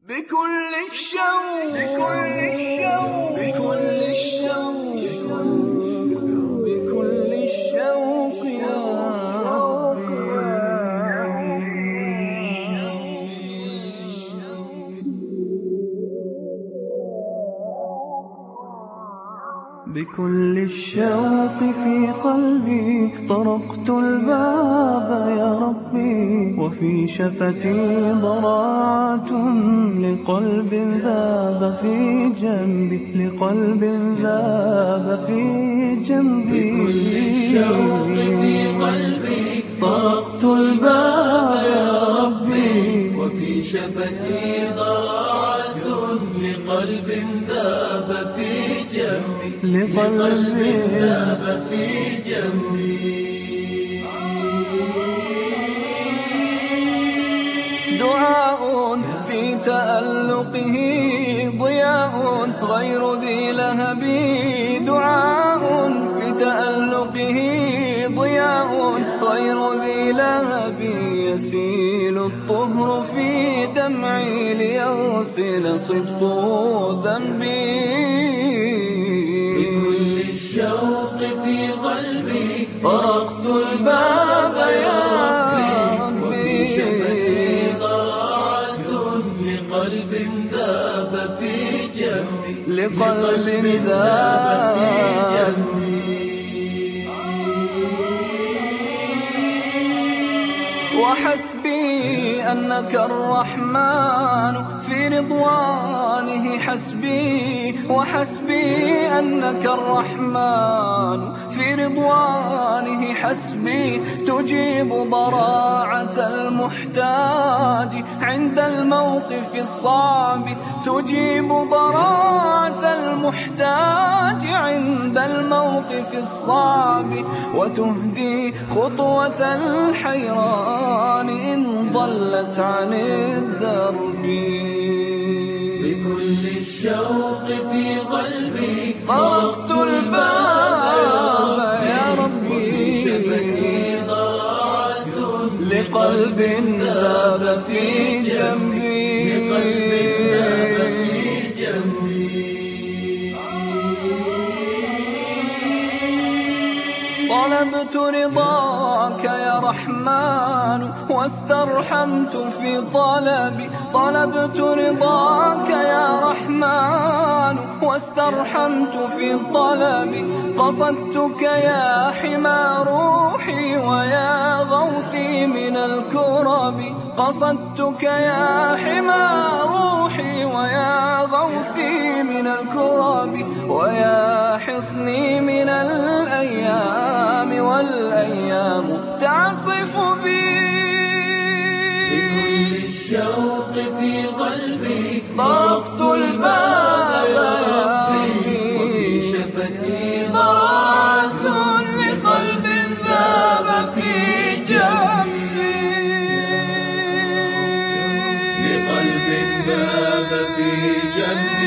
بكل الشوق بكل الشوق بكل الشوق يا ربي. بكل الشوق في قلبي طرقت الباب يا ربي، وفي شفتي ضراعة لقلب ذاب في جنبي، لقلب ذاب في جنبي. بكل الشوق في قلبي طرقت الباب يا ربي، وفي شفتي ضراعة لقلب ذاب في جنبي، لقلب ذاب في جنبي. دعاء في تألقه ضياء غير ذي لهب، دعاء في تألقه ضياء غير ذي لهب، يسيل الطهر في دمعي ليغسل صدق ذنبي. بكل الشوق في قلبي طرقت الباب يا وفي شفتي ضراعة لقلب ذاب في جنبي، لقلب ذاب في جنبي. وحسبي أنك الرحمن في رضوانه حسبي، وحسبي أنك الرحمن في رضوانه حسبي، تجيب ضراعة المحتاج عند الموقف الصعب، تجيب ضراعة المحتاج عند الموقف الصعب، وتهدي خطوة الحيران إن ضلت عن الدرب. بكل الشوق في قلبي طرقت الباب يا ربي، وفي شفتي ضراعة لقلب ذاب في جنبي، لقلب ذاب في جنبي. طلبت رضاك يا رحمن واسترحمت في طلبي، طلبت رضاك يا رحمن واسترحمت في طلبي، قصدتك يا حمى روحي ويا غوثي من الكرب، قصدتك يا حمى روحي ويا غوثي من الكرب، ويا حصني من الأيام والأيام تعصف بي. بكل الشوق في قلبي طرقت الباب يا ربي، وفي شفتي ضراعة لقلب ذاب في جنبي، لقلب ذاب في جنبي.